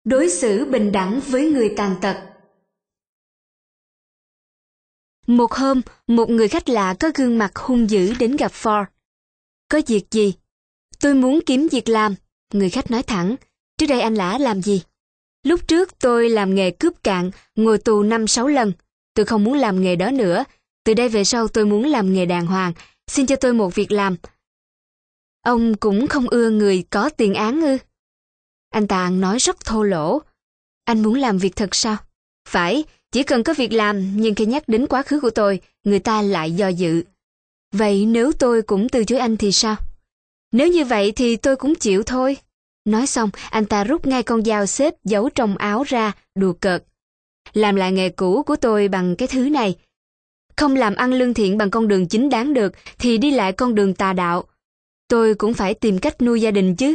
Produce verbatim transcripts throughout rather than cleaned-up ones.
Đối xử bình đẳng với người tàn tật. Một hôm, một người khách lạ có gương mặt hung dữ đến gặp Ford. Có việc gì? Tôi muốn kiếm việc làm, người khách nói thẳng. Trước đây anh đã làm gì? Lúc trước tôi làm nghề cướp cạn, ngồi tù năm sáu lần. Tôi không muốn làm nghề đó nữa. Từ đây về sau tôi muốn làm nghề đàng hoàng. Xin cho tôi một việc làm. Ông cũng không ưa người có tiền án ư? Anh ta nói rất thô lỗ. Anh muốn làm việc thật sao? Phải, chỉ cần có việc làm, nhưng khi nhắc đến quá khứ của tôi, người ta lại do dự. Vậy nếu tôi cũng từ chối anh thì sao? Nếu như vậy thì tôi cũng chịu thôi. Nói xong, anh ta rút ngay con dao xếp giấu trong áo ra, đùa cợt. Làm lại nghề cũ của tôi bằng cái thứ này. Không làm ăn lương thiện bằng con đường chính đáng được, thì đi lại con đường tà đạo. Tôi cũng phải tìm cách nuôi gia đình chứ.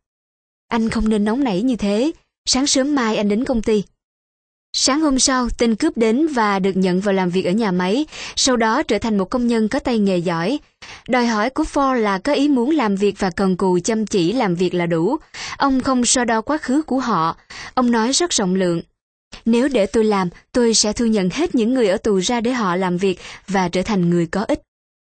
Anh không nên nóng nảy như thế. Sáng sớm mai anh đến công ty. Sáng hôm sau, tên cướp đến và được nhận vào làm việc ở nhà máy, sau đó trở thành một công nhân có tay nghề giỏi. Đòi hỏi của Ford là có ý muốn làm việc và cần cù chăm chỉ làm việc là đủ. Ông không so đo quá khứ của họ. Ông nói rất rộng lượng. Nếu để tôi làm, tôi sẽ thu nhận hết những người ở tù ra để họ làm việc và trở thành người có ích.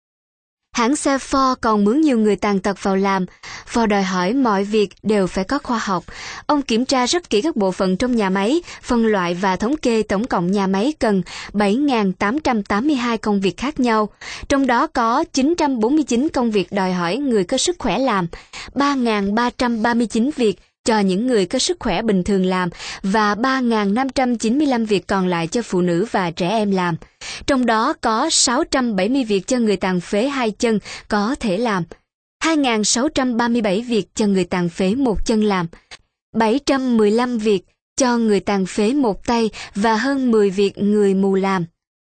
Hãng xe Ford còn mướn nhiều người tàn tật vào làm. Ford đòi hỏi mọi việc đều phải có khoa học. Ông kiểm tra rất kỹ các bộ phận trong nhà máy, phân loại và thống kê tổng cộng nhà máy cần bảy nghìn tám trăm tám mươi hai công việc khác nhau. Trong đó có chín trăm bốn mươi chín công việc đòi hỏi người có sức khỏe làm, ba nghìn ba trăm ba mươi chín việc cho những người có sức khỏe bình thường làm và ba nghìn năm trăm chín mươi lăm việc còn lại cho phụ nữ và trẻ em làm. Trong đó có sáu trăm bảy mươi việc cho người tàn phế hai chân có thể làm, hai nghìn sáu trăm ba mươi bảy việc cho người tàn phế một chân làm, bảy trăm mười lăm việc cho người tàn phế một tay và hơn mười việc người mù làm.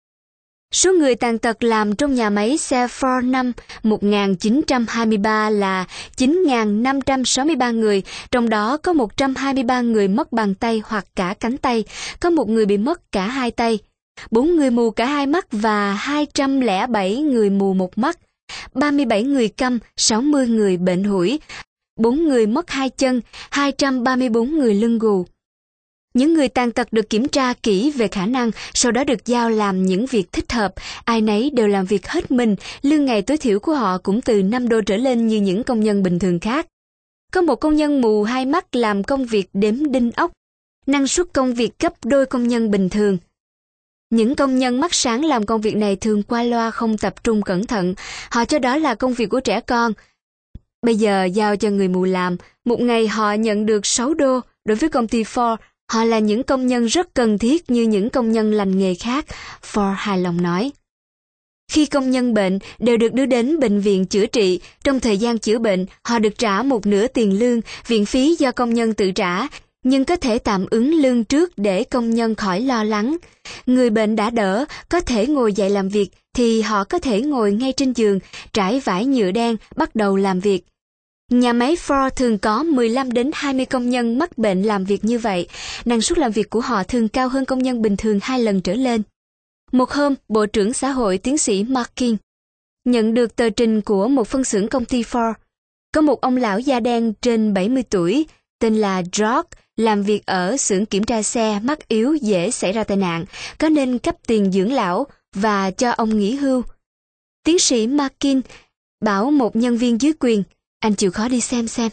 Số người tàn tật làm trong nhà máy xe Ford năm một nghìn chín trăm hai mươi ba là chín nghìn năm trăm sáu mươi ba người, trong đó có một trăm hai mươi ba người mất bàn tay hoặc cả cánh tay, có một người bị mất cả hai tay, bốn người mù cả hai mắt và hai trăm lẻ bảy người mù một mắt, ba mươi bảy người câm, sáu mươi người bệnh hủi, bốn người mất hai chân, hai trăm ba mươi bốn người lưng gù. Những người tàn tật được kiểm tra kỹ về khả năng, sau đó được giao làm những việc thích hợp. Ai nấy đều làm việc hết mình, lương ngày tối thiểu của họ cũng từ năm đô trở lên như những công nhân bình thường khác. Có một công nhân mù hai mắt làm công việc đếm đinh ốc, năng suất công việc gấp đôi công nhân bình thường. Những công nhân mắt sáng làm công việc này thường qua loa không tập trung cẩn thận, họ cho đó là công việc của trẻ con. Bây giờ giao cho người mù làm, một ngày họ nhận được sáu đô. Đối với công ty Ford, họ là những công nhân rất cần thiết như những công nhân lành nghề khác, Ford hài lòng nói. Khi công nhân bệnh, đều được đưa đến bệnh viện chữa trị. Trong thời gian chữa bệnh, họ được trả một nửa tiền lương, viện phí do công nhân tự trả, nhưng có thể tạm ứng lương trước để công nhân khỏi lo lắng. Người bệnh đã đỡ, có thể ngồi dậy làm việc, thì họ có thể ngồi ngay trên giường, trải vải nhựa đen, bắt đầu làm việc. Nhà máy Ford thường có mười lăm đến hai mươi công nhân mắc bệnh làm việc như vậy. Năng suất làm việc của họ thường cao hơn công nhân bình thường hai lần trở lên. Một hôm, Bộ trưởng Xã hội tiến sĩ Markin nhận được tờ trình của một phân xưởng công ty Ford. Có một ông lão da đen trên bảy mươi tuổi, tên là George, làm việc ở xưởng kiểm tra xe, mắt yếu dễ xảy ra tai nạn, có nên cấp tiền dưỡng lão và cho ông nghỉ hưu. Tiến sĩ Markin bảo một nhân viên dưới quyền, anh chịu khó đi xem xem.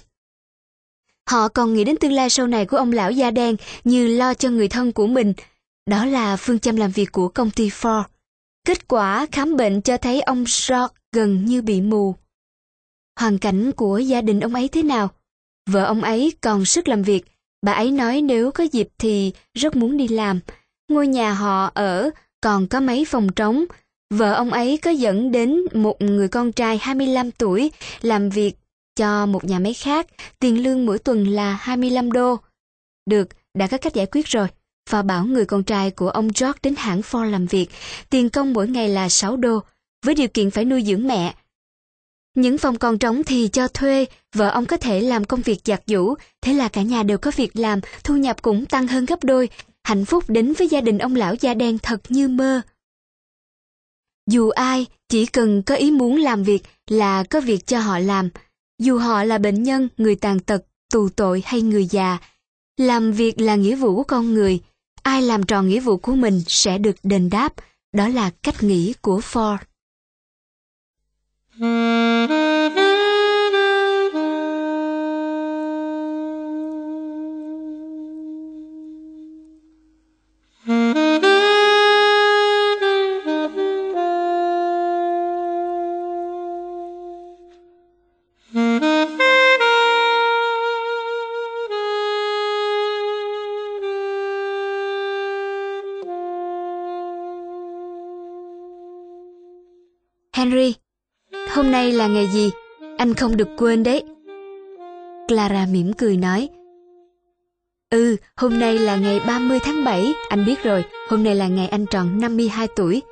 Họ còn nghĩ đến tương lai sau này của ông lão da đen như lo cho người thân của mình. Đó là phương châm làm việc của công ty Ford. Kết quả khám bệnh cho thấy ông George gần như bị mù. Hoàn cảnh của gia đình ông ấy thế nào? Vợ ông ấy còn sức làm việc. Bà ấy nói nếu có dịp thì rất muốn đi làm. Ngôi nhà họ ở còn có mấy phòng trống. Vợ ông ấy có dẫn đến một người con trai hai mươi lăm tuổi làm việc cho một nhà máy khác, tiền lương mỗi tuần là hai mươi lăm đô. Được, đã có cách giải quyết rồi. Và bảo người con trai của ông George đến hãng Ford làm việc, tiền công mỗi ngày là sáu đô, với điều kiện phải nuôi dưỡng mẹ. Những phòng còn trống thì cho thuê, vợ ông có thể làm công việc giặt giũ, thế là cả nhà đều có việc làm, thu nhập cũng tăng hơn gấp đôi. Hạnh phúc đến với gia đình ông lão da đen thật như mơ. Dù ai, chỉ cần có ý muốn làm việc là có việc cho họ làm. Dù họ là bệnh nhân, người tàn tật, tù tội hay người già. Làm việc là nghĩa vụ của con người. Ai làm tròn nghĩa vụ của mình sẽ được đền đáp. Đó là cách nghĩ của Ford. Henry, hôm nay là ngày gì? Anh không được quên đấy. Clara mỉm cười nói. Ừ, hôm nay là ngày ba mươi tháng bảy, anh biết rồi, hôm nay là ngày anh tròn năm mươi hai tuổi.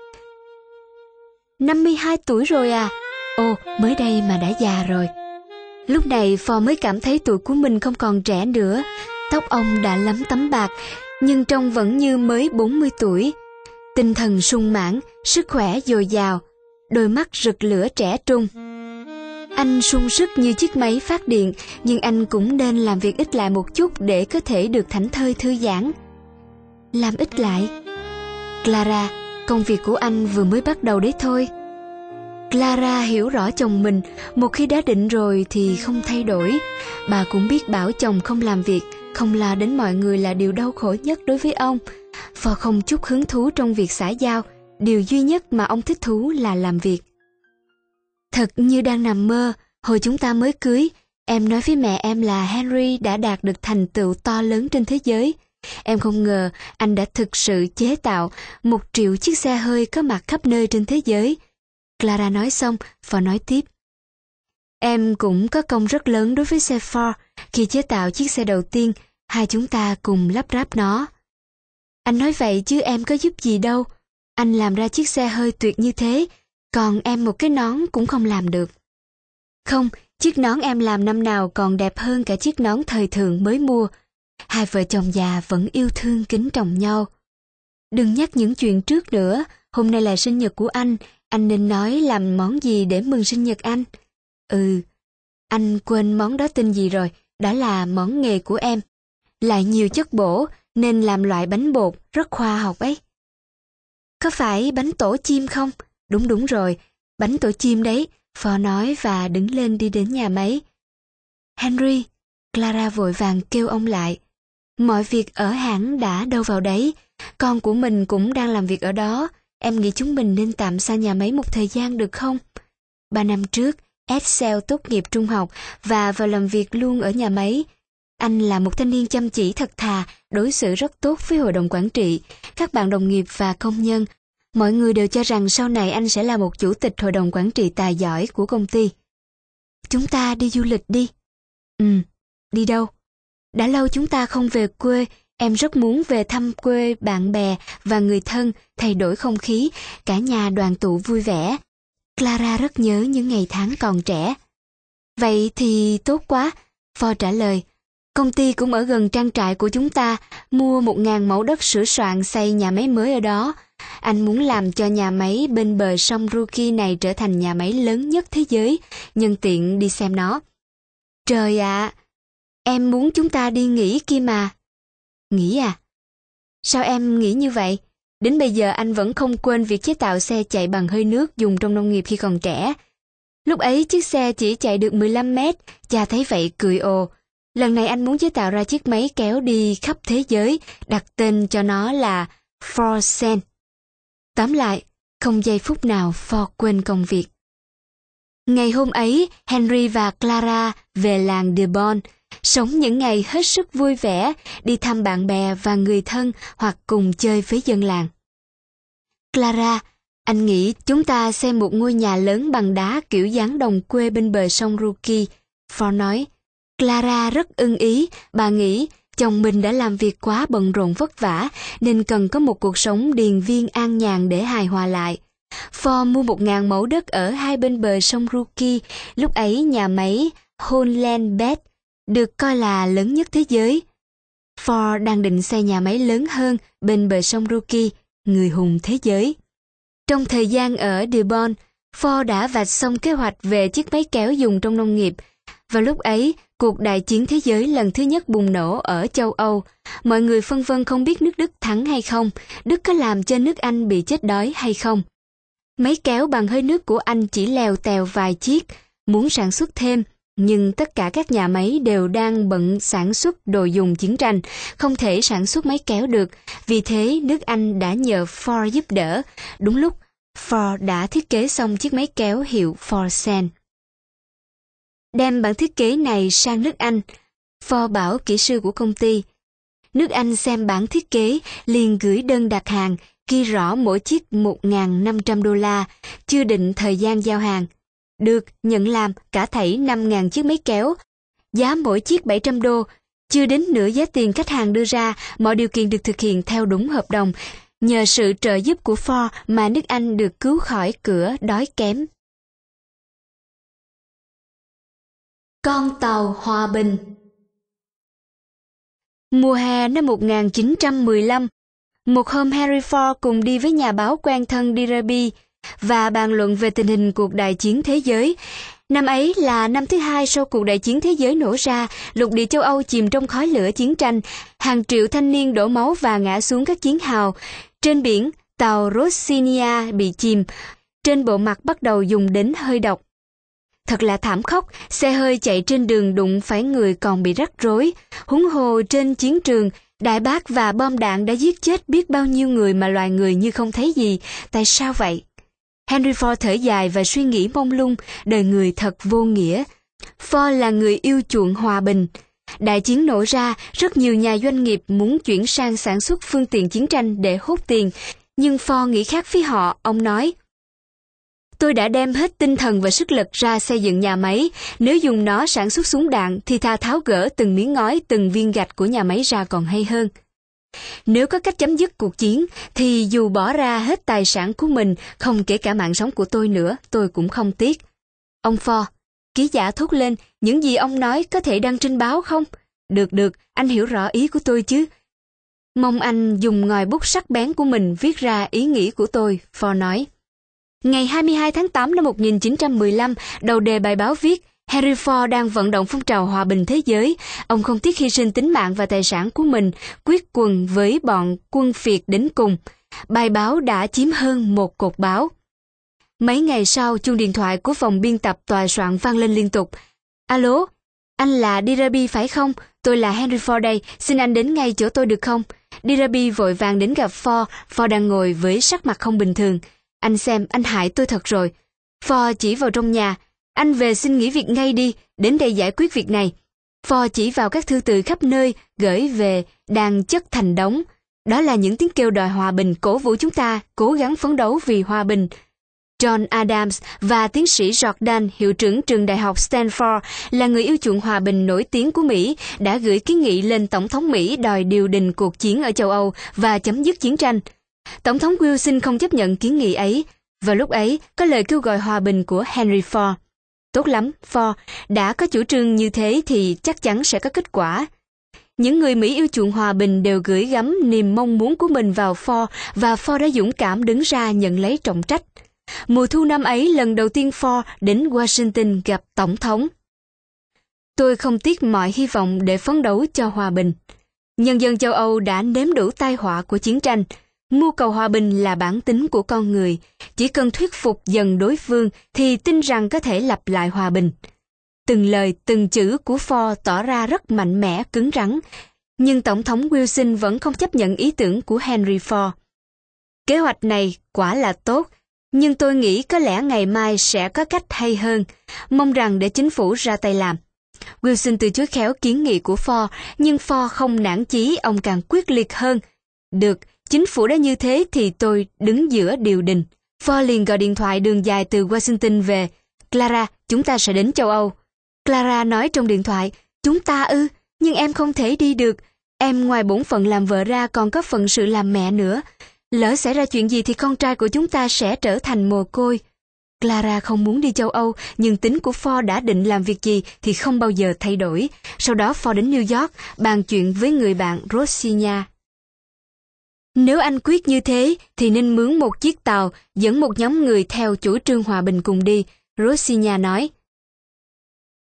năm mươi hai tuổi rồi à? Ồ, mới đây mà đã già rồi. Lúc này Ford mới cảm thấy tuổi của mình không còn trẻ nữa. Tóc ông đã lấm tấm bạc, nhưng trông vẫn như mới bốn mươi tuổi. Tinh thần sung mãn, sức khỏe dồi dào, đôi mắt rực lửa trẻ trung. Anh sung sức như chiếc máy phát điện, nhưng anh cũng nên làm việc ít lại một chút để có thể được thảnh thơi thư giãn. Làm ít lại? Clara, công việc của anh vừa mới bắt đầu đấy thôi. Clara hiểu rõ chồng mình, một khi đã định rồi thì không thay đổi. Bà cũng biết bảo chồng không làm việc, không lo đến mọi người là điều đau khổ nhất đối với ông. Ford không chút hứng thú trong việc xã giao, điều duy nhất mà ông thích thú là làm việc. Thật như đang nằm mơ, hồi chúng ta mới cưới, em nói với mẹ em là Henry đã đạt được thành tựu to lớn trên thế giới. Em không ngờ anh đã thực sự chế tạo một triệu chiếc xe hơi có mặt khắp nơi trên thế giới. Clara nói xong và nói tiếp. Em cũng có công rất lớn đối với xe Ford. Khi chế tạo chiếc xe đầu tiên, hai chúng ta cùng lắp ráp nó. Anh nói vậy chứ em có giúp gì đâu. Anh làm ra chiếc xe hơi tuyệt như thế, còn em một cái nón cũng không làm được. Không, chiếc nón em làm năm nào còn đẹp hơn cả chiếc nón thời thượng mới mua. Hai vợ chồng già vẫn yêu thương kính trọng nhau. Đừng nhắc những chuyện trước nữa, hôm nay là sinh nhật của anh, anh nên nói làm món gì để mừng sinh nhật anh. Ừ, anh quên món đó tên gì rồi, đó là món nghề của em. Lại nhiều chất bổ nên làm loại bánh bột rất khoa học ấy. Có phải bánh tổ chim không? Đúng đúng rồi, bánh tổ chim đấy, Ford nói và đứng lên đi đến nhà máy. Henry, Clara vội vàng kêu ông lại. Mọi việc ở hãng đã đâu vào đấy, con của mình cũng đang làm việc ở đó. Em nghĩ chúng mình nên tạm xa nhà máy một thời gian được không? Ba năm trước, Edsel tốt nghiệp trung học và vào làm việc luôn ở nhà máy. Anh là một thanh niên chăm chỉ thật thà, đối xử rất tốt với hội đồng quản trị, các bạn đồng nghiệp và công nhân. Mọi người đều cho rằng sau này anh sẽ là một chủ tịch hội đồng quản trị tài giỏi của công ty. Chúng ta đi du lịch đi. Ừ, đi đâu? Đã lâu chúng ta không về quê, em rất muốn về thăm quê bạn bè và người thân, thay đổi không khí, cả nhà đoàn tụ vui vẻ. Clara rất nhớ những ngày tháng còn trẻ. Vậy thì tốt quá, Ford trả lời. Công ty cũng ở gần trang trại của chúng ta, mua một ngàn mẫu đất sửa soạn xây nhà máy mới ở đó. Anh muốn làm cho nhà máy bên bờ sông Rookie này trở thành nhà máy lớn nhất thế giới, nhân tiện đi xem nó. Trời ạ, em muốn chúng ta đi nghỉ kia mà. Nghỉ à? Sao em nghĩ như vậy? Đến bây giờ anh vẫn không quên việc chế tạo xe chạy bằng hơi nước dùng trong nông nghiệp khi còn trẻ. Lúc ấy chiếc xe chỉ chạy được mười lăm mét, cha thấy vậy cười ồ. Lần này anh muốn chế tạo ra chiếc máy kéo đi khắp thế giới, đặt tên cho nó là Ford Sen. Tóm lại, không giây phút nào Ford quên công việc. Ngày hôm ấy, Henry và Clara về làng Dearborn, sống những ngày hết sức vui vẻ, đi thăm bạn bè và người thân hoặc cùng chơi với dân làng. Clara, anh nghĩ chúng ta xây một ngôi nhà lớn bằng đá kiểu dáng đồng quê bên bờ sông Rookie, Ford nói. Clara rất ưng ý, bà nghĩ chồng mình đã làm việc quá bận rộn vất vả nên cần có một cuộc sống điền viên an nhàn để hài hòa lại. Ford mua một ngàn mẫu đất ở hai bên bờ sông Rookie, lúc ấy nhà máy Holland Bed được coi là lớn nhất thế giới. Ford đang định xây nhà máy lớn hơn bên bờ sông Rookie, người hùng thế giới. Trong thời gian ở Dearborn, Ford đã vạch xong kế hoạch về chiếc máy kéo dùng trong nông nghiệp. Vào lúc ấy, Cuộc đại chiến thế giới lần thứ nhất bùng nổ ở châu Âu. Mọi người phân vân không biết nước Đức thắng hay không, Đức có làm cho nước Anh bị chết đói hay không. Máy kéo bằng hơi nước của Anh chỉ lèo tèo vài chiếc, muốn sản xuất thêm, nhưng tất cả các nhà máy đều đang bận sản xuất đồ dùng chiến tranh, không thể sản xuất máy kéo được, vì thế nước Anh đã nhờ Ford giúp đỡ. Đúng lúc, Ford đã thiết kế xong chiếc máy kéo hiệu Ford Sen. Đem bản thiết kế này sang nước Anh, Ford bảo kỹ sư của công ty. Nước Anh xem bản thiết kế, liền gửi đơn đặt hàng, ghi rõ mỗi chiếc một nghìn năm trăm đô la, chưa định thời gian giao hàng. Được, nhận làm cả thảy năm nghìn chiếc máy kéo, giá mỗi chiếc bảy trăm đô, chưa đến nửa giá tiền khách hàng đưa ra, mọi điều kiện được thực hiện theo đúng hợp đồng. Nhờ sự trợ giúp của Ford mà nước Anh được cứu khỏi cửa đói kém. Con tàu hòa bình. Mùa hè năm một nghìn chín trăm mười lăm, một hôm Henry Ford cùng đi với nhà báo quen thân Derby và bàn luận về tình hình cuộc đại chiến thế giới. Năm ấy là năm thứ hai sau cuộc đại chiến thế giới nổ ra, lục địa châu Âu chìm trong khói lửa chiến tranh, hàng triệu thanh niên đổ máu và ngã xuống các chiến hào. Trên biển, tàu Rossignol bị chìm, trên bộ mặt bắt đầu dùng đến hơi độc. Thật là thảm khốc, xe hơi chạy trên đường đụng phải người còn bị rắc rối. Huống hồ trên chiến trường, đại bác và bom đạn đã giết chết biết bao nhiêu người mà loài người như không thấy gì. Tại sao vậy? Henry Ford thở dài và suy nghĩ mông lung, đời người thật vô nghĩa. Ford là người yêu chuộng hòa bình. Đại chiến nổ ra, rất nhiều nhà doanh nghiệp muốn chuyển sang sản xuất phương tiện chiến tranh để hút tiền. Nhưng Ford nghĩ khác với họ, ông nói: Tôi đã đem hết tinh thần và sức lực ra xây dựng nhà máy, nếu dùng nó sản xuất súng đạn thì thà tháo gỡ từng miếng ngói, từng viên gạch của nhà máy ra còn hay hơn. Nếu có cách chấm dứt cuộc chiến, thì dù bỏ ra hết tài sản của mình, không kể cả mạng sống của tôi nữa, tôi cũng không tiếc. Ông Ford, ký giả thốt lên, những gì ông nói có thể đăng trên báo không? Được được, anh hiểu rõ ý của tôi chứ. Mong anh dùng ngòi bút sắc bén của mình viết ra ý nghĩ của tôi, Ford nói. Ngày hai mươi hai tháng tám năm một nghìn chín trăm mười lăm, đầu đề bài báo viết, Henry Ford đang vận động phong trào hòa bình thế giới. Ông không tiếc hy sinh tính mạng và tài sản của mình, quyết quần với bọn quân Việt đến cùng. Bài báo đã chiếm hơn một cột báo. Mấy ngày sau, chuông điện thoại của phòng biên tập tòa soạn vang lên liên tục. Alo, anh là Derby phải không? Tôi là Henry Ford đây, xin anh đến ngay chỗ tôi được không? Derby vội vàng đến gặp Ford, Ford đang ngồi với sắc mặt không bình thường. Anh xem, anh hại tôi thật rồi. Ford chỉ vào trong nhà. Anh về xin nghỉ việc ngay đi, đến đây giải quyết việc này. Ford chỉ vào các thư từ khắp nơi, gửi về, đang chất thành đống. Đó là những tiếng kêu đòi hòa bình, cổ vũ chúng ta, cố gắng phấn đấu vì hòa bình. John Adams và tiến sĩ Jordan, hiệu trưởng trường đại học Stanford, là người yêu chuộng hòa bình nổi tiếng của Mỹ, đã gửi kiến nghị lên Tổng thống Mỹ đòi điều đình cuộc chiến ở châu Âu và chấm dứt chiến tranh. Tổng thống Wilson không chấp nhận kiến nghị ấy. Vào lúc ấy, có lời kêu gọi hòa bình của Henry Ford. Tốt lắm, Ford, đã có chủ trương như thế thì chắc chắn sẽ có kết quả. Những người Mỹ yêu chuộng hòa bình đều gửi gắm niềm mong muốn của mình vào Ford, và Ford đã dũng cảm đứng ra nhận lấy trọng trách. Mùa thu năm ấy, lần đầu tiên Ford đến Washington gặp Tổng thống. Tôi không tiếc mọi hy vọng để phấn đấu cho hòa bình. Nhân dân châu Âu đã nếm đủ tai họa của chiến tranh. Mưu cầu hòa bình là bản tính của con người, chỉ cần thuyết phục dần đối phương thì tin rằng có thể lập lại hòa bình. Từng lời, từng chữ của Ford tỏ ra rất mạnh mẽ, cứng rắn, nhưng Tổng thống Wilson vẫn không chấp nhận ý tưởng của Henry Ford. Kế hoạch này quả là tốt, nhưng tôi nghĩ có lẽ ngày mai sẽ có cách hay hơn, mong rằng để chính phủ ra tay làm. Wilson từ chối khéo kiến nghị của Ford, nhưng Ford không nản chí, ông càng quyết liệt hơn. Được, chính phủ đã như thế thì tôi đứng giữa điều đình. Ford liền gọi điện thoại đường dài từ Washington về. Clara, chúng ta sẽ đến châu Âu. Clara nói trong điện thoại, chúng ta ư, nhưng em không thể đi được. Em ngoài bổn phận làm vợ ra còn có phận sự làm mẹ nữa. Lỡ xảy ra chuyện gì thì con trai của chúng ta sẽ trở thành mồ côi. Clara không muốn đi châu Âu, nhưng tính của Ford đã định làm việc gì thì không bao giờ thay đổi. Sau đó Ford đến New York, bàn chuyện với người bạn Rossignol. Nếu anh quyết như thế, thì nên mướn một chiếc tàu, dẫn một nhóm người theo chủ trương hòa bình cùng đi, Rossignol nói.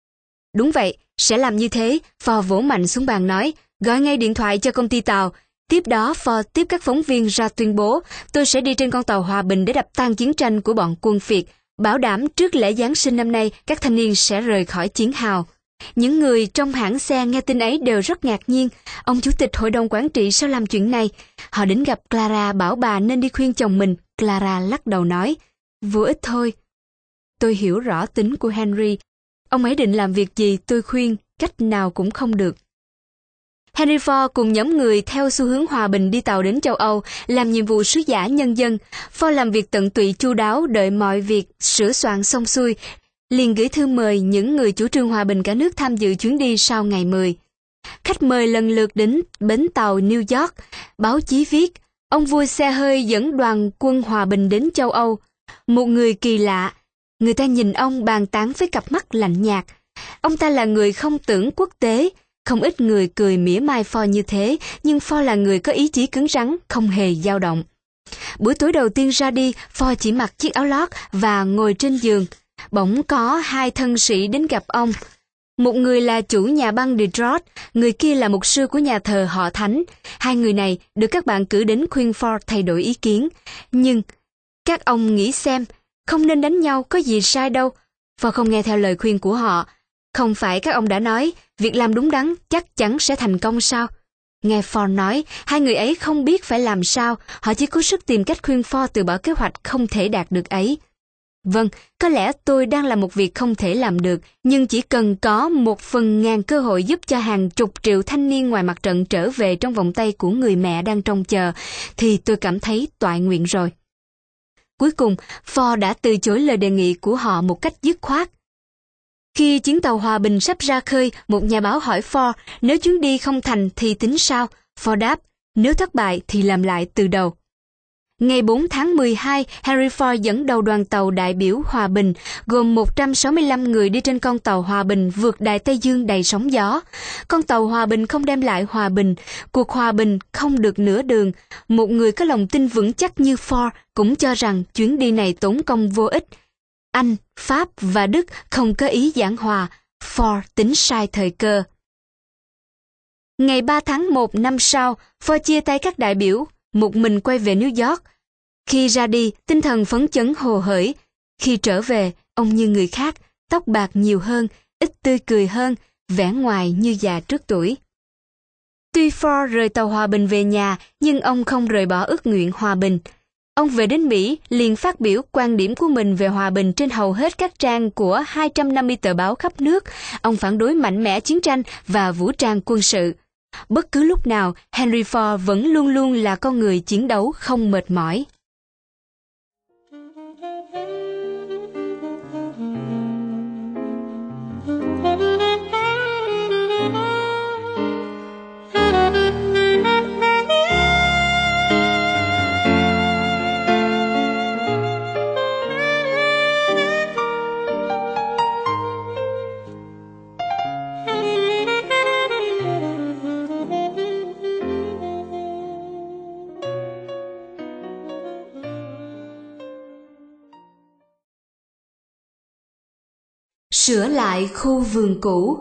Đúng vậy, sẽ làm như thế, Ford vỗ mạnh xuống bàn nói, gọi ngay điện thoại cho công ty tàu. Tiếp đó, Ford tiếp các phóng viên ra tuyên bố, tôi sẽ đi trên con tàu Hòa Bình để đập tan chiến tranh của bọn quân Việt, bảo đảm trước lễ Giáng sinh năm nay các thanh niên sẽ rời khỏi chiến hào. Những người trong hãng xe nghe tin ấy đều rất ngạc nhiên. Ông chủ tịch hội đồng quản trị sao làm chuyện này? Họ đến gặp Clara bảo bà nên đi khuyên chồng mình. Clara lắc đầu nói, vô ích thôi. Tôi hiểu rõ tính của Henry. Ông ấy định làm việc gì tôi khuyên, cách nào cũng không được. Henry Ford cùng nhóm người theo xu hướng hòa bình đi tàu đến châu Âu, làm nhiệm vụ sứ giả nhân dân. Ford làm việc tận tụy chu đáo, đợi mọi việc sửa soạn xong xuôi, liền gửi thư mời những người chủ trương hòa bình cả nước tham dự chuyến đi sau ngày mười. Khách mời lần lượt đến bến tàu New York. Báo chí viết, ông vua xe hơi dẫn đoàn quân hòa bình đến châu Âu. Một người kỳ lạ, người ta nhìn ông bàn tán với cặp mắt lạnh nhạt. Ông ta là người không tưởng quốc tế. Không ít người cười mỉa mai Ford như thế, nhưng Ford là người có ý chí cứng rắn, không hề dao động. Buổi tối đầu tiên ra đi, Ford chỉ mặc chiếc áo lót và ngồi trên giường. Bỗng có hai thân sĩ đến gặp ông. Một người là chủ nhà băng Detroit, người kia là mục sư của nhà thờ họ Thánh. Hai người này được các bạn cử đến khuyên Ford thay đổi ý kiến. Nhưng các ông nghĩ xem, không nên đánh nhau, có gì sai đâu. Ford không nghe theo lời khuyên của họ. Không phải các ông đã nói, việc làm đúng đắn chắc chắn sẽ thành công sao? Nghe Ford nói, hai người ấy không biết phải làm sao, họ chỉ cố sức tìm cách khuyên Ford từ bỏ kế hoạch không thể đạt được ấy. Vâng, có lẽ tôi đang làm một việc không thể làm được, nhưng chỉ cần có một phần ngàn cơ hội giúp cho hàng chục triệu thanh niên ngoài mặt trận trở về trong vòng tay của người mẹ đang trông chờ, thì tôi cảm thấy toại nguyện rồi. Cuối cùng, Ford đã từ chối lời đề nghị của họ một cách dứt khoát. Khi chuyến tàu hòa bình sắp ra khơi, một nhà báo hỏi Ford, nếu chuyến đi không thành thì tính sao? Ford đáp, nếu thất bại thì làm lại từ đầu. Ngày bốn tháng mười hai, Henry Ford dẫn đầu đoàn tàu đại biểu Hòa Bình, gồm một trăm sáu mươi lăm người đi trên con tàu Hòa Bình vượt Đại Tây Dương đầy sóng gió. Con tàu Hòa Bình không đem lại hòa bình, cuộc hòa bình không được nửa đường. Một người có lòng tin vững chắc như Ford cũng cho rằng chuyến đi này tốn công vô ích. Anh, Pháp và Đức không có ý giảng hòa, Ford tính sai thời cơ. Ngày ba tháng một năm sau, Ford chia tay các đại biểu, một mình quay về New York. Khi ra đi, tinh thần phấn chấn hồ hởi. Khi trở về, ông như người khác, tóc bạc nhiều hơn, ít tươi cười hơn, vẻ ngoài như già trước tuổi. Tuy Ford rời tàu hòa bình về nhà, nhưng ông không rời bỏ ước nguyện hòa bình. Ông về đến Mỹ liền phát biểu quan điểm của mình về hòa bình trên hầu hết các trang của hai trăm năm mươi tờ báo khắp nước. Ông phản đối mạnh mẽ chiến tranh và vũ trang quân sự. Bất cứ lúc nào, Henry Ford vẫn luôn luôn là con người chiến đấu không mệt mỏi. Sửa lại khu vườn cũ.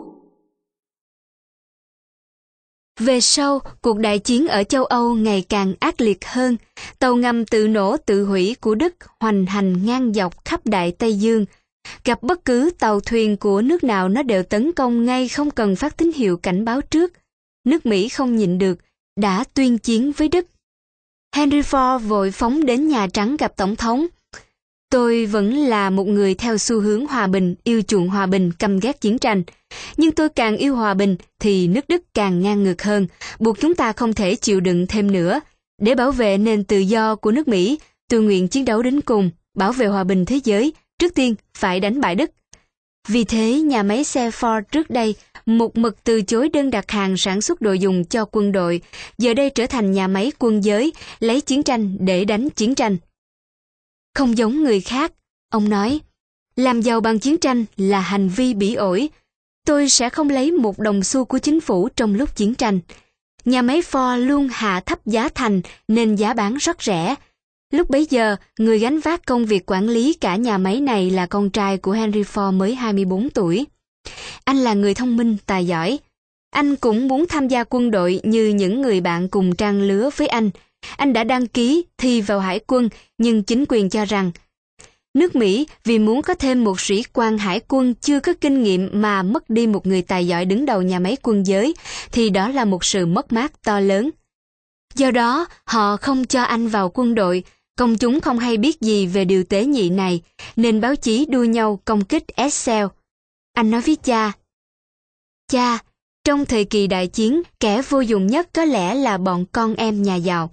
Về sau, cuộc đại chiến ở châu Âu ngày càng ác liệt hơn. Tàu ngầm tự nổ tự hủy của Đức hoành hành ngang dọc khắp Đại Tây Dương. Gặp bất cứ tàu thuyền của nước nào nó đều tấn công ngay không cần phát tín hiệu cảnh báo trước. Nước Mỹ không nhịn được, đã tuyên chiến với Đức. Henry Ford vội phóng đến Nhà Trắng gặp Tổng thống. Tôi vẫn là một người theo xu hướng hòa bình, yêu chuộng hòa bình, căm ghét chiến tranh. Nhưng tôi càng yêu hòa bình thì nước Đức càng ngang ngược hơn, buộc chúng ta không thể chịu đựng thêm nữa. Để bảo vệ nền tự do của nước Mỹ, tôi nguyện chiến đấu đến cùng, bảo vệ hòa bình thế giới, trước tiên phải đánh bại Đức. Vì thế, nhà máy xe Ford trước đây một mực từ chối đơn đặt hàng sản xuất đồ dùng cho quân đội, giờ đây trở thành nhà máy quân giới, lấy chiến tranh để đánh chiến tranh. Không giống người khác, ông nói, làm giàu bằng chiến tranh là hành vi bỉ ổi. Tôi sẽ không lấy một đồng xu của chính phủ trong lúc chiến tranh. Nhà máy Ford luôn hạ thấp giá thành nên giá bán rất rẻ. Lúc bấy giờ, người gánh vác công việc quản lý cả nhà máy này là con trai của Henry Ford mới hai mươi bốn tuổi. Anh là người thông minh, tài giỏi. Anh cũng muốn tham gia quân đội như những người bạn cùng trang lứa với anh. Anh đã đăng ký thi vào hải quân, nhưng chính quyền cho rằng nước Mỹ vì muốn có thêm một sĩ quan hải quân chưa có kinh nghiệm mà mất đi một người tài giỏi đứng đầu nhà máy quân giới, thì đó là một sự mất mát to lớn. Do đó, họ không cho anh vào quân đội. Công chúng không hay biết gì về điều tế nhị này, nên báo chí đua nhau công kích Essel. Anh nói với cha, Cha, trong thời kỳ đại chiến, kẻ vô dụng nhất có lẽ là bọn con em nhà giàu.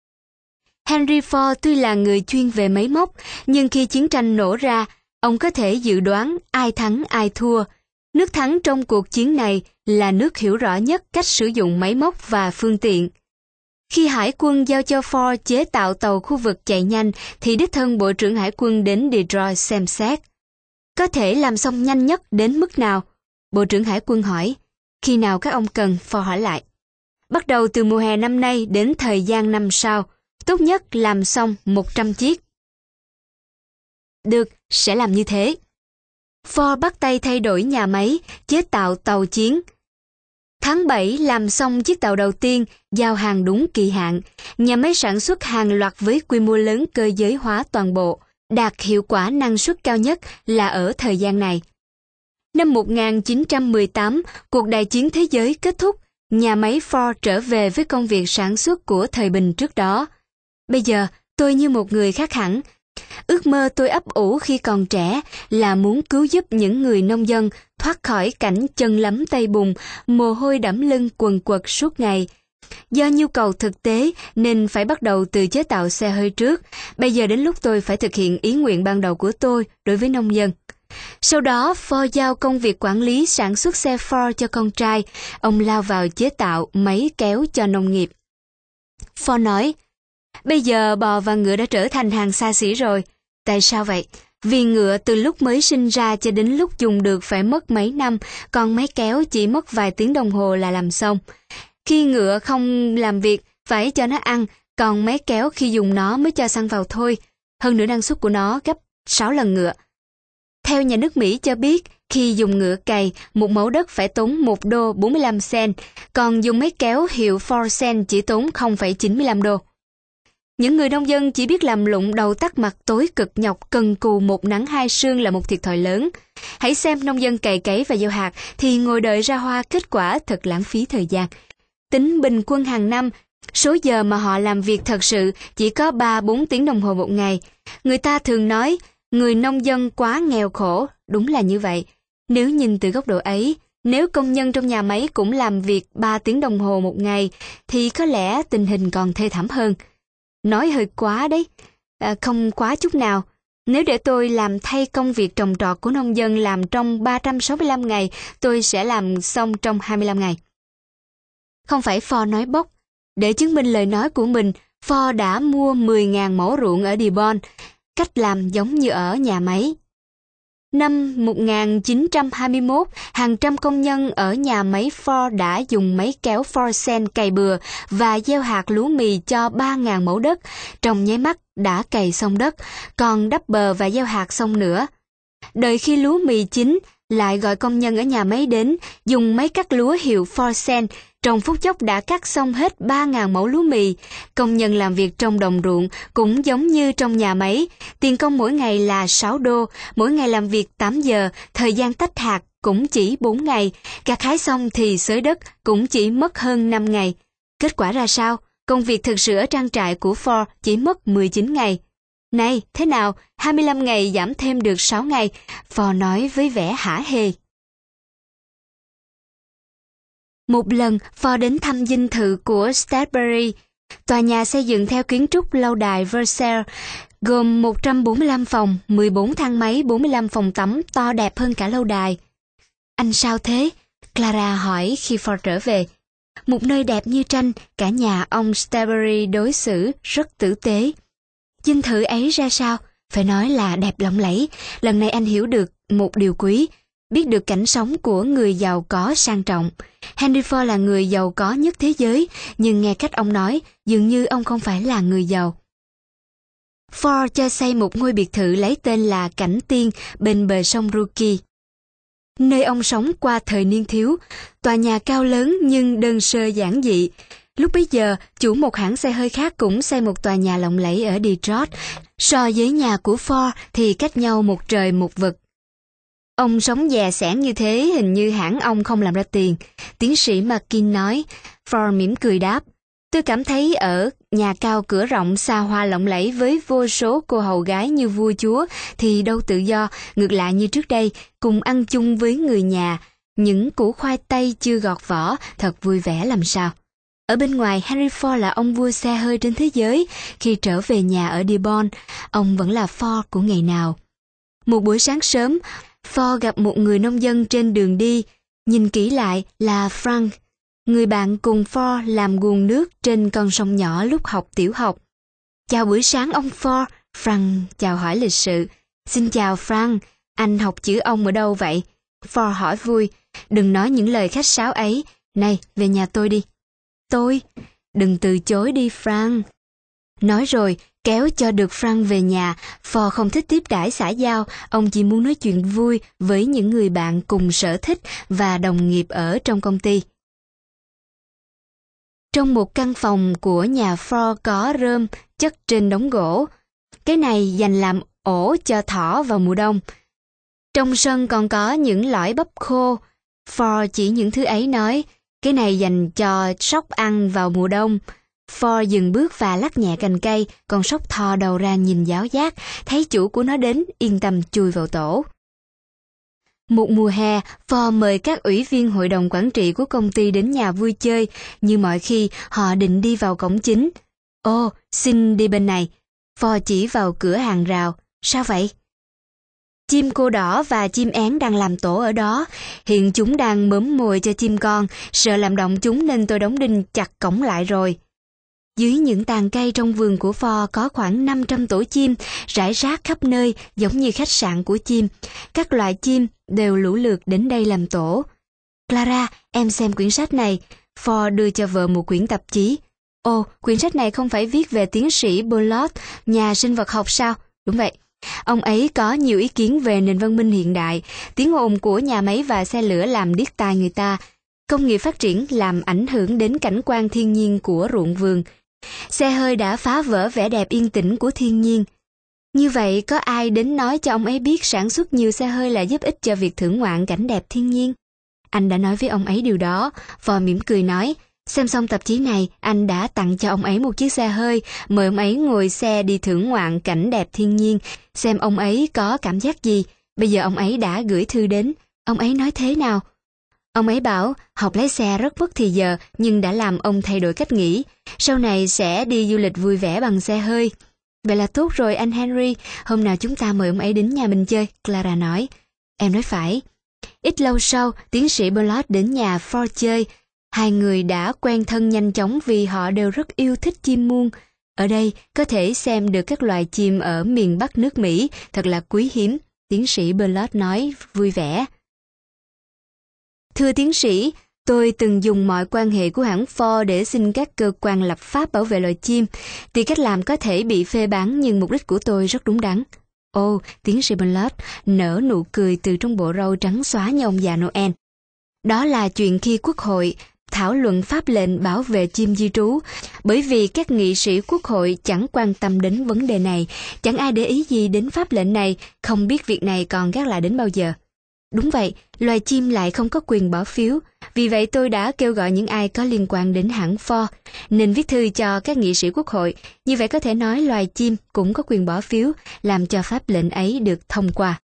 Henry Ford tuy là người chuyên về máy móc, nhưng khi chiến tranh nổ ra, ông có thể dự đoán ai thắng ai thua. Nước thắng trong cuộc chiến này là nước hiểu rõ nhất cách sử dụng máy móc và phương tiện. Khi hải quân giao cho Ford chế tạo tàu khu vực chạy nhanh, thì đích thân Bộ trưởng Hải quân đến Detroit xem xét. Có thể làm xong nhanh nhất đến mức nào? Bộ trưởng Hải quân hỏi. Khi nào các ông cần? Ford hỏi lại. Bắt đầu từ mùa hè năm nay đến thời gian năm sau. Tốt nhất làm xong một trăm chiếc. Được, sẽ làm như thế. Ford bắt tay thay đổi nhà máy, chế tạo tàu chiến. Tháng bảy làm xong chiếc tàu đầu tiên, giao hàng đúng kỳ hạn. Nhà máy sản xuất hàng loạt với quy mô lớn cơ giới hóa toàn bộ, đạt hiệu quả năng suất cao nhất là ở thời gian này. Năm một nghìn chín trăm mười tám, cuộc đại chiến thế giới kết thúc, nhà máy Ford trở về với công việc sản xuất của thời bình trước đó. Bây giờ, tôi như một người khác hẳn. Ước mơ tôi ấp ủ khi còn trẻ là muốn cứu giúp những người nông dân thoát khỏi cảnh chân lấm tay bùn, mồ hôi đẫm lưng quần quật suốt ngày. Do nhu cầu thực tế nên phải bắt đầu từ chế tạo xe hơi trước. Bây giờ đến lúc tôi phải thực hiện ý nguyện ban đầu của tôi đối với nông dân. Sau đó, Ford giao công việc quản lý sản xuất xe Ford cho con trai. Ông lao vào chế tạo máy kéo cho nông nghiệp. Ford nói, bây giờ bò và ngựa đã trở thành hàng xa xỉ rồi. Tại sao vậy? Vì ngựa từ lúc mới sinh ra cho đến lúc dùng được phải mất mấy năm, còn máy kéo chỉ mất vài tiếng đồng hồ là làm xong. Khi ngựa không làm việc, phải cho nó ăn, còn máy kéo khi dùng nó mới cho xăng vào thôi. Hơn nữa năng suất của nó gấp sáu lần ngựa. Theo nhà nước Mỹ cho biết, khi dùng ngựa cày, một mẫu đất phải tốn một đô bốn mươi lăm cent, còn dùng máy kéo hiệu Ford chỉ tốn không phẩy chín mươi lăm đô. Những người nông dân chỉ biết làm lụng đầu tắt mặt tối cực nhọc cần cù một nắng hai sương là một thiệt thòi lớn. Hãy xem nông dân cày cấy và gieo hạt thì ngồi đợi ra hoa, kết quả thật lãng phí thời gian. Tính bình quân hàng năm, số giờ mà họ làm việc thật sự chỉ có ba bốn tiếng đồng hồ một ngày. Người ta thường nói, người nông dân quá nghèo khổ, đúng là như vậy. Nếu nhìn từ góc độ ấy, nếu công nhân trong nhà máy cũng làm việc ba tiếng đồng hồ một ngày, thì có lẽ tình hình còn thê thảm hơn. Nói hơi quá đấy, à, không quá chút nào. Nếu để tôi làm thay công việc trồng trọt của nông dân làm trong ba trăm sáu mươi lăm ngày, tôi sẽ làm xong trong hai mươi lăm ngày. Không phải Ford nói bốc. Để chứng minh lời nói của mình, Ford đã mua mười nghìn mẫu ruộng ở Dearborn, cách làm giống như ở nhà máy. Năm một nghìn chín trăm hai mươi mốt, hàng trăm công nhân ở nhà máy Ford đã dùng máy kéo Ford cày bừa và gieo hạt lúa mì cho ba nghìn mẫu đất. Trong nháy mắt đã cày xong đất, còn đắp bờ và gieo hạt xong nữa. Đợi khi lúa mì chín, lại gọi công nhân ở nhà máy đến, dùng máy cắt lúa hiệu Ford trong phút chốc đã cắt xong hết ba nghìn mẫu lúa mì. Công nhân làm việc trong đồng ruộng cũng giống như trong nhà máy. Tiền công mỗi ngày là sáu đô, mỗi ngày làm việc tám giờ, thời gian tách hạt cũng chỉ bốn ngày. Gặt hái xong thì xới đất cũng chỉ mất hơn năm ngày. Kết quả ra sao? Công việc thực sự ở trang trại của Ford chỉ mất mười chín ngày. Này, thế nào? hai mươi lăm ngày giảm thêm được sáu ngày. Ford nói với vẻ hả hê. Một lần, Ford đến thăm dinh thự của Stansbury, tòa nhà xây dựng theo kiến trúc lâu đài Versailles, gồm một trăm bốn mươi lăm phòng, mười bốn thang máy, bốn mươi lăm phòng tắm, to đẹp hơn cả lâu đài. Anh sao thế? Clara hỏi khi Ford trở về. Một nơi đẹp như tranh, cả nhà ông Stansbury đối xử rất tử tế. Dinh thự ấy ra sao? Phải nói là đẹp lộng lẫy. Lần này anh hiểu được một điều quý, biết được cảnh sống của người giàu có sang trọng. Henry Ford là người giàu có nhất thế giới, nhưng nghe cách ông nói, dường như ông không phải là người giàu. Ford cho xây một ngôi biệt thự lấy tên là Cảnh Tiên bên bờ sông Rookie. nơi ông sống qua thời niên thiếu, tòa nhà cao lớn nhưng đơn sơ giản dị. Lúc bấy giờ, chủ một hãng xe hơi khác cũng xây một tòa nhà lộng lẫy ở Detroit. So với nhà của Ford thì cách nhau một trời một vực. Ông sống dè sẻn như thế, hình như hãng ông không làm ra tiền. Tiến sĩ Markin nói. Ford mỉm cười đáp. Tôi cảm thấy ở nhà cao cửa rộng xa hoa lộng lẫy với vô số cô hầu gái như vua chúa thì đâu tự do, ngược lại như trước đây, cùng ăn chung với người nhà. Những củ khoai tây chưa gọt vỏ, thật vui vẻ làm sao. Ở bên ngoài, Henry Ford là ông vua xe hơi trên thế giới. Khi trở về nhà ở Dearborn, ông vẫn là Ford của ngày nào. Một buổi sáng sớm, Ford gặp một người nông dân trên đường đi. Nhìn kỹ lại là Frank, người bạn cùng Ford làm guồng nước trên con sông nhỏ lúc học tiểu học. Chào buổi sáng ông Ford, Frank chào hỏi lịch sự. Xin chào Frank, anh học chữ ông ở đâu vậy? Ford hỏi vui, đừng nói những lời khách sáo ấy. Này, về nhà tôi đi. Tôi? Đừng từ chối đi Frank. Nói rồi, kéo cho được Frank về nhà. Ford không thích tiếp đãi xã giao, ông chỉ muốn nói chuyện vui với những người bạn cùng sở thích và đồng nghiệp ở trong công ty. Trong một căn phòng của nhà Ford có rơm chất trên đống gỗ. Cái này dành làm ổ cho thỏ vào mùa đông. Trong sân còn có những lõi bắp khô. Ford chỉ những thứ ấy nói, cái này dành cho sóc ăn vào mùa đông. Ford dừng bước và lắc nhẹ cành cây, con sóc thò đầu ra nhìn giáo giác, thấy chủ của nó đến, yên tâm chui vào tổ. Một mùa hè, Ford mời các ủy viên hội đồng quản trị của công ty đến nhà vui chơi. Như mọi khi, họ định đi vào cổng chính. Ô, xin đi bên này. Ford chỉ vào cửa hàng rào. Sao vậy? Chim cô đỏ và chim én đang làm tổ ở đó. Hiện chúng đang mớm mồi cho chim con. Sợ làm động chúng nên tôi đóng đinh chặt cổng lại rồi. Dưới những tàn cây trong vườn của Ford có khoảng năm trăm tổ chim, rải rác khắp nơi giống như khách sạn của chim. Các loại chim đều lũ lượt đến đây làm tổ. Clara, em xem quyển sách này. Ford đưa cho vợ một quyển tạp chí. Ồ, quyển sách này không phải viết về tiến sĩ Bullard, nhà sinh vật học sao? Đúng vậy. Ông ấy có nhiều ý kiến về nền văn minh hiện đại. Tiếng ồn của nhà máy và xe lửa làm điếc tai người ta. Công nghiệp phát triển làm ảnh hưởng đến cảnh quan thiên nhiên của ruộng vườn. Xe hơi đã phá vỡ vẻ đẹp yên tĩnh của thiên nhiên. Như vậy có ai đến nói cho ông ấy biết sản xuất nhiều xe hơi là giúp ích cho việc thưởng ngoạn cảnh đẹp thiên nhiên? Anh đã nói với ông ấy điều đó. Ford mỉm cười nói, xem xong tạp chí này, anh đã tặng cho ông ấy một chiếc xe hơi, mời ông ấy ngồi xe đi thưởng ngoạn cảnh đẹp thiên nhiên, xem ông ấy có cảm giác gì. Bây giờ ông ấy đã gửi thư đến. Ông ấy nói thế nào? Ông ấy bảo học lái xe rất mất thì giờ nhưng đã làm ông thay đổi cách nghĩ. Sau này sẽ đi du lịch vui vẻ bằng xe hơi. Vậy là tốt rồi anh Henry, hôm nào chúng ta mời ông ấy đến nhà mình chơi, Clara nói. Em nói phải. Ít lâu sau, tiến sĩ Bullard đến nhà Ford chơi. Hai người đã quen thân nhanh chóng vì họ đều rất yêu thích chim muông. Ở đây có thể xem được các loài chim ở miền Bắc nước Mỹ, thật là quý hiếm, tiến sĩ Bullard nói vui vẻ. Thưa tiến sĩ, tôi từng dùng mọi quan hệ của hãng Ford để xin các cơ quan lập pháp bảo vệ loài chim. Tuy cách làm có thể bị phê bán nhưng mục đích của tôi rất đúng đắn. Ồ, tiến sĩ Bullard nở nụ cười từ trong bộ râu trắng xóa như ông già Noel. Đó là chuyện khi Quốc hội thảo luận pháp lệnh bảo vệ chim di trú, bởi vì các nghị sĩ Quốc hội chẳng quan tâm đến vấn đề này, chẳng ai để ý gì đến pháp lệnh này, không biết việc này còn gác lại đến bao giờ. Đúng vậy, loài chim lại không có quyền bỏ phiếu, vì vậy tôi đã kêu gọi những ai có liên quan đến hãng Ford nên viết thư cho các nghị sĩ Quốc hội, như vậy có thể nói loài chim cũng có quyền bỏ phiếu, làm cho pháp lệnh ấy được thông qua.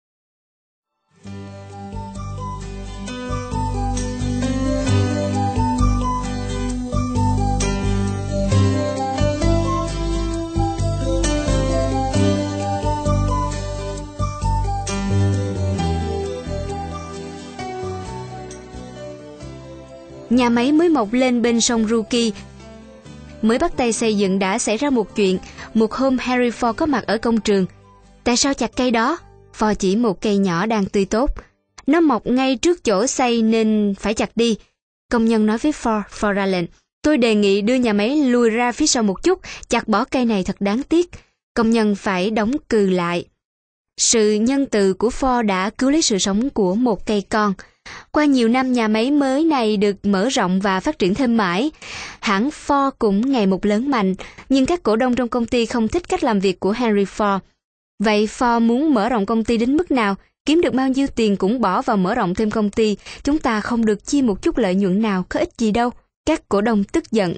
Nhà máy mới mọc lên bên sông Rookie. Mới bắt tay xây dựng đã xảy ra một chuyện. Một hôm Henry Ford có mặt ở công trường. Tại sao chặt cây đó? Ford chỉ một cây nhỏ đang tươi tốt. Nó mọc ngay trước chỗ xây nên phải chặt đi. Công nhân nói với Ford, Ford ra lệnh. Tôi đề nghị đưa nhà máy lùi ra phía sau một chút, chặt bỏ cây này thật đáng tiếc. Công nhân phải đóng cừ lại. Sự nhân từ của Ford đã cứu lấy sự sống của một cây con. Qua nhiều năm, nhà máy mới này được mở rộng và phát triển thêm mãi. Hãng Ford cũng ngày một lớn mạnh, nhưng các cổ đông trong công ty không thích cách làm việc của Henry Ford. Vậy Ford muốn mở rộng công ty đến mức nào? Kiếm được bao nhiêu tiền cũng bỏ vào mở rộng thêm công ty. Chúng ta không được chia một chút lợi nhuận nào, có ích gì đâu. Các cổ đông tức giận.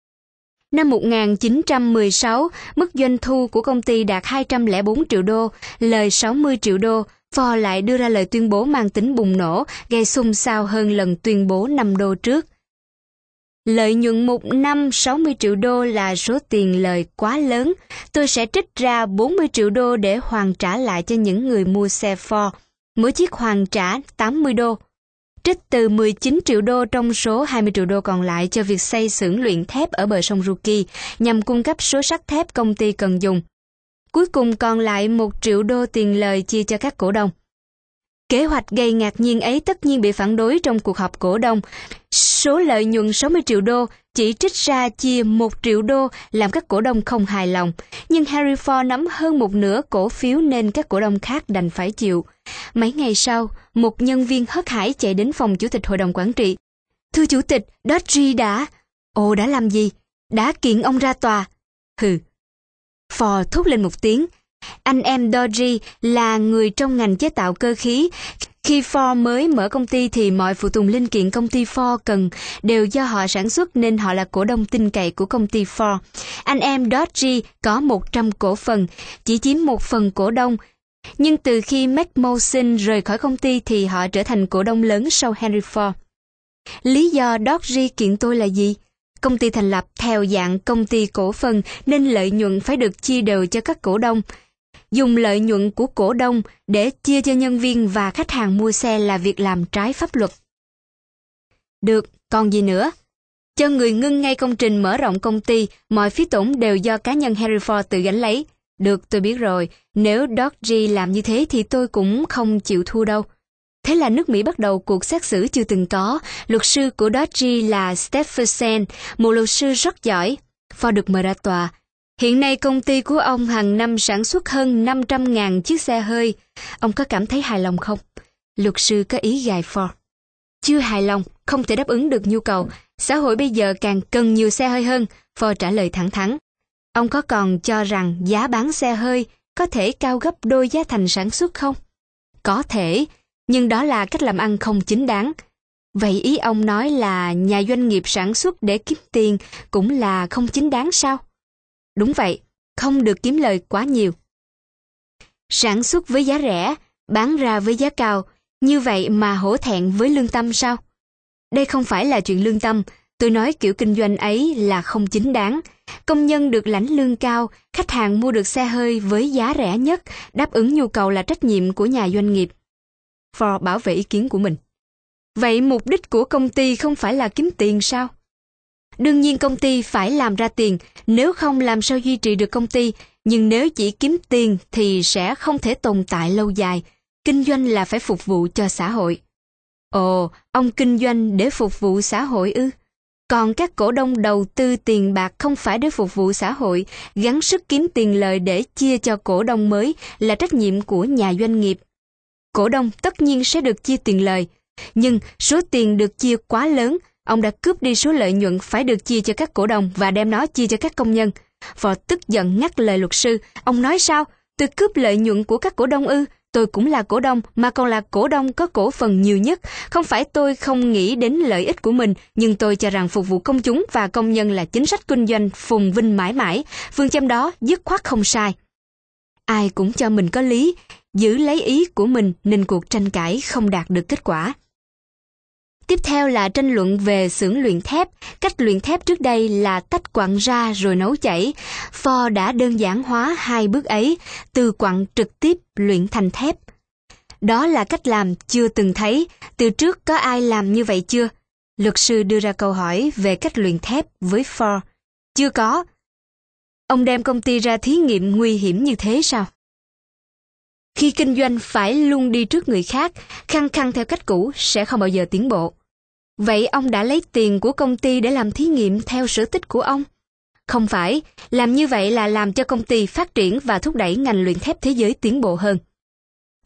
Năm một nghìn chín trăm mười sáu, mức doanh thu của công ty đạt hai trăm lẻ bốn triệu đô, lời sáu mươi triệu đô. Ford lại đưa ra lời tuyên bố mang tính bùng nổ, gây xôn xao hơn lần tuyên bố năm đô trước. Lợi nhuận một năm sáu mươi triệu đô là số tiền lời quá lớn. Tôi sẽ trích ra bốn mươi triệu đô để hoàn trả lại cho những người mua xe Ford. Mỗi chiếc hoàn trả tám mươi đô. Trích từ mười chín triệu đô trong số hai mươi triệu đô còn lại cho việc xây xưởng luyện thép ở bờ sông Rookie nhằm cung cấp số sắt thép công ty cần dùng. Cuối cùng còn lại một triệu đô tiền lời chia cho các cổ đông. Kế hoạch gây ngạc nhiên ấy tất nhiên bị phản đối trong cuộc họp cổ đông. Số lợi nhuận sáu mươi triệu đô chỉ trích ra chia một triệu đô làm các cổ đông không hài lòng. Nhưng Henry Ford nắm hơn một nửa cổ phiếu nên các cổ đông khác đành phải chịu. Mấy ngày sau, một nhân viên hớt hải chạy đến phòng chủ tịch hội đồng quản trị. Thưa chủ tịch, Dodge đã... Ồ, đã làm gì? Đã kiện ông ra tòa. Hừ. Ford thốt lên một tiếng. Anh em Dodge là người trong ngành chế tạo cơ khí. Khi Ford mới mở công ty thì mọi phụ tùng linh kiện công ty Ford cần đều do họ sản xuất nên họ là cổ đông tin cậy của công ty Ford. Anh em Dodge có một trăm cổ phần, chỉ chiếm một phần cổ đông. Nhưng từ khi McMosin rời khỏi công ty thì họ trở thành cổ đông lớn sau Henry Ford. Lý do Dodge kiện tôi là gì? Công ty thành lập theo dạng công ty cổ phần nên lợi nhuận phải được chia đều cho các cổ đông. Dùng lợi nhuận của cổ đông để chia cho nhân viên và khách hàng mua xe là việc làm trái pháp luật. Được, còn gì nữa? Cho người ngưng ngay công trình mở rộng công ty, mọi phí tổn đều do cá nhân Henry Ford tự gánh lấy. Được, tôi biết rồi, nếu Dodge làm như thế thì tôi cũng không chịu thua đâu. Thế là nước Mỹ bắt đầu cuộc xét xử chưa từng có. Luật sư của Dodge là Stephenson, một luật sư rất giỏi. Ford được mời ra tòa. Hiện nay công ty của ông hàng năm sản xuất hơn năm trăm nghìn chiếc xe hơi. Ông có cảm thấy hài lòng không? Luật sư có ý gài Ford. Chưa hài lòng, không thể đáp ứng được nhu cầu. Xã hội bây giờ càng cần nhiều xe hơi hơn. Ford trả lời thẳng thắn. Ông có còn cho rằng giá bán xe hơi có thể cao gấp đôi giá thành sản xuất không? Có thể, nhưng đó là cách làm ăn không chính đáng. Vậy ý ông nói là nhà doanh nghiệp sản xuất để kiếm tiền cũng là không chính đáng sao? Đúng vậy, không được kiếm lời quá nhiều. Sản xuất với giá rẻ, bán ra với giá cao, như vậy mà hổ thẹn với lương tâm sao? Đây không phải là chuyện lương tâm, tôi nói kiểu kinh doanh ấy là không chính đáng. Công nhân được lãnh lương cao, khách hàng mua được xe hơi với giá rẻ nhất, đáp ứng nhu cầu là trách nhiệm của nhà doanh nghiệp. Ford bảo vệ ý kiến của mình. Vậy mục đích của công ty không phải là kiếm tiền sao? Đương nhiên công ty phải làm ra tiền, nếu không làm sao duy trì được công ty, nhưng nếu chỉ kiếm tiền thì sẽ không thể tồn tại lâu dài. Kinh doanh là phải phục vụ cho xã hội. Ồ, ông kinh doanh để phục vụ xã hội ư? Còn các cổ đông đầu tư tiền bạc không phải để phục vụ xã hội, gắng sức kiếm tiền lời để chia cho cổ đông mới là trách nhiệm của nhà doanh nghiệp. Cổ đông tất nhiên sẽ được chia tiền lời, nhưng số tiền được chia quá lớn, ông đã cướp đi số lợi nhuận phải được chia cho các cổ đông và đem nó chia cho các công nhân. Ford tức giận ngắt lời luật sư. Ông nói sao? Tôi cướp lợi nhuận của các cổ đông ư? Tôi cũng là cổ đông, mà còn là cổ đông có cổ phần nhiều nhất. Không phải tôi không nghĩ đến lợi ích của mình, nhưng tôi cho rằng phục vụ công chúng và công nhân là chính sách kinh doanh phồn vinh mãi mãi. Phương châm đó dứt khoát không sai. Ai cũng cho mình có lý, giữ lấy ý của mình nên cuộc tranh cãi không đạt được kết quả. Tiếp theo là tranh luận về xưởng luyện thép. Cách luyện thép trước đây là tách quặng ra rồi nấu chảy. Ford đã đơn giản hóa hai bước ấy, từ quặng trực tiếp luyện thành thép. Đó là cách làm chưa từng thấy. Từ trước có ai làm như vậy chưa? Luật sư đưa ra câu hỏi về cách luyện thép với Ford. Chưa có. Ông đem công ty ra thí nghiệm nguy hiểm như thế sao? Khi kinh doanh phải luôn đi trước người khác, khăng khăng theo cách cũ sẽ không bao giờ tiến bộ. Vậy ông đã lấy tiền của công ty để làm thí nghiệm theo sở thích của ông? Không phải, làm như vậy là làm cho công ty phát triển và thúc đẩy ngành luyện thép thế giới tiến bộ hơn.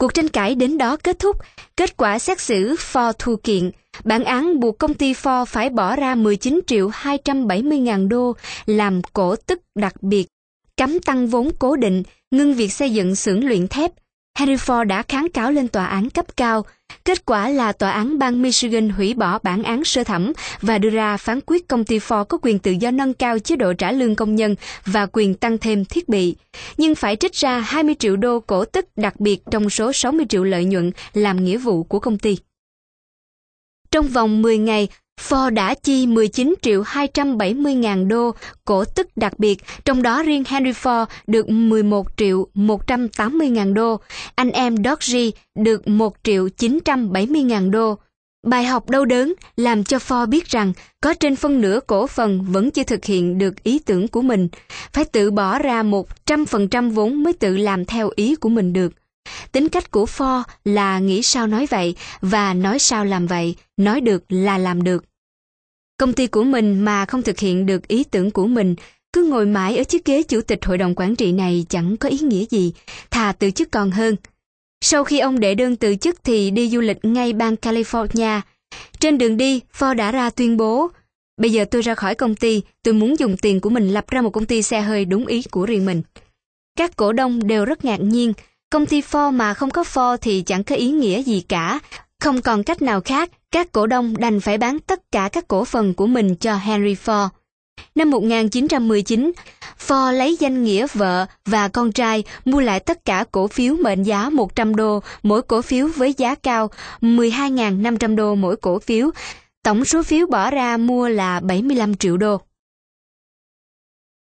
Cuộc tranh cãi đến đó kết thúc. Kết quả xét xử, Ford thua kiện. Bản án buộc công ty Ford phải bỏ ra mười chín triệu hai trăm bảy mươi ngàn đô làm cổ tức đặc biệt, cấm tăng vốn cố định, ngưng việc xây dựng xưởng luyện thép. Henry Ford đã kháng cáo lên tòa án cấp cao. Kết quả là tòa án bang Michigan hủy bỏ bản án sơ thẩm và đưa ra phán quyết công ty Ford có quyền tự do nâng cao chế độ trả lương công nhân và quyền tăng thêm thiết bị, nhưng phải trích ra hai mươi triệu đô cổ tức đặc biệt trong số sáu mươi triệu lợi nhuận làm nghĩa vụ của công ty. Trong vòng mười ngày, Ford đã chi mười chín triệu hai trăm bảy mươi ngàn đô cổ tức đặc biệt, trong đó riêng Henry Ford được mười một triệu một trăm tám mươi ngàn đô, anh em Dodge được một triệu chín trăm bảy mươi ngàn đô. Bài học đau đớn làm cho Ford biết rằng có trên phân nửa cổ phần vẫn chưa thực hiện được ý tưởng của mình, phải tự bỏ ra một trăm phần trăm vốn mới tự làm theo ý của mình được. Tính cách của Ford là nghĩ sao nói vậy và nói sao làm vậy, nói được là làm được. Công ty của mình mà không thực hiện được ý tưởng của mình, cứ ngồi mãi ở chiếc ghế chủ tịch hội đồng quản trị này chẳng có ý nghĩa gì, thà từ chức còn hơn. Sau khi ông đệ đơn từ chức thì đi du lịch ngay bang California. Trên đường đi, Ford đã ra tuyên bố, bây giờ tôi ra khỏi công ty, tôi muốn dùng tiền của mình lập ra một công ty xe hơi đúng ý của riêng mình. Các cổ đông đều rất ngạc nhiên, công ty Ford mà không có Ford thì chẳng có ý nghĩa gì cả. Không còn cách nào khác, các cổ đông đành phải bán tất cả các cổ phần của mình cho Henry Ford. Năm một nghìn chín trăm mười chín, Ford lấy danh nghĩa vợ và con trai mua lại tất cả cổ phiếu mệnh giá một trăm đô mỗi cổ phiếu với giá cao mười hai nghìn năm trăm đô mỗi cổ phiếu. Tổng số phiếu bỏ ra mua là bảy mươi lăm triệu đô.